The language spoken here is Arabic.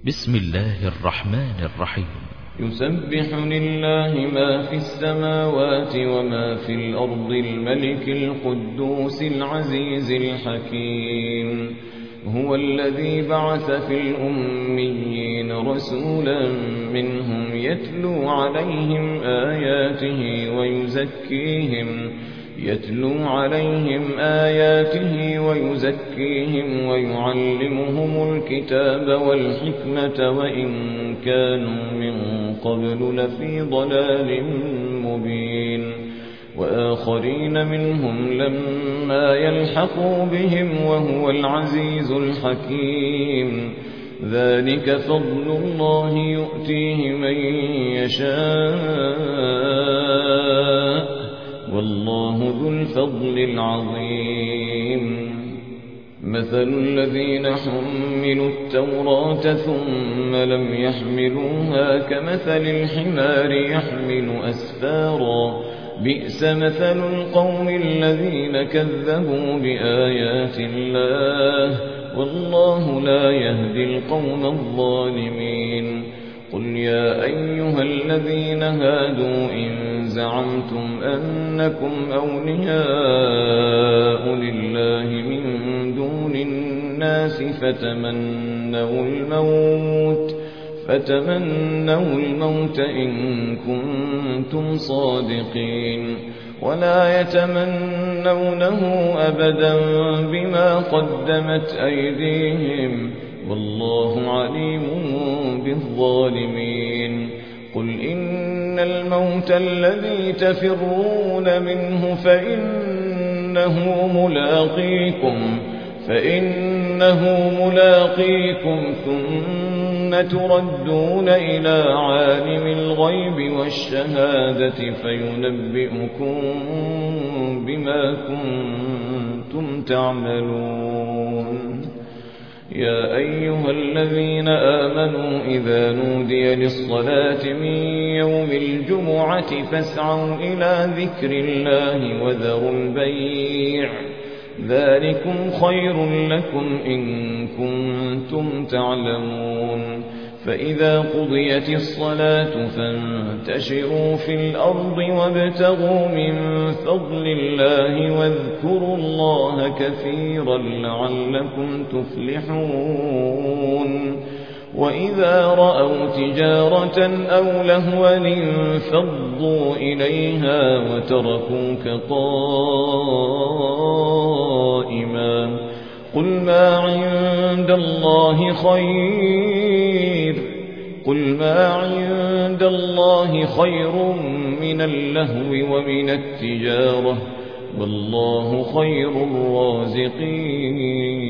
بسم الله الرحمن الرحيم. يسبح لله ما في السماوات وما في الأرض الملك القدوس العزيز الحكيم. هو الذي بعث في الأميين رسولا منهم يتلو عليهم آياته ويزكيهم ويعلمهم الكتاب والحكمة وإن كانوا من قبل لفي ضلال مبين. وآخرين منهم لما يلحقوا بهم وهو العزيز الحكيم. ذلك فضل الله يؤتيه من يشاء والله ذو الفضل العظيم. مثل الذين حملوا التوراة ثم لم يحملوها كمثل الحمار يحمل أسفارا بئس مثل القوم الذين كذبوا بآيات الله والله لا يهدي القوم الظالمين. قل يا أيها الذين هادوا إن زعمتم أنكم أولياء لله من دون الناس فتمنوا الموت إن كنتم صادقين ولا يتمنونه أبدا بما قدمت أيديهم والله عليم بالظالمين. قل إن الموت الذي تفرون منه فإنه ملاقيكم ثم تردون إلى عالم الغيب والشهادة فينبئكم بما كنتم تعملون. يا أيها الذين آمنوا إذا نودي للصلاة من يوم الجمعة فاسعوا إلى ذكر الله وذروا البيع ذلكم خير لكم إن كنتم تعلمون. فإذا قضيت الصلاة فانتشروا في الأرض وابتغوا من فضل الله واذكروا الله كثيرا لعلكم تفلحون. وإذا رأوا تجارة أو لهوا انفضوا إليها وتركوك قائما. قل ما عند الله خير من اللهو ومن التجارة والله خير الرازقين.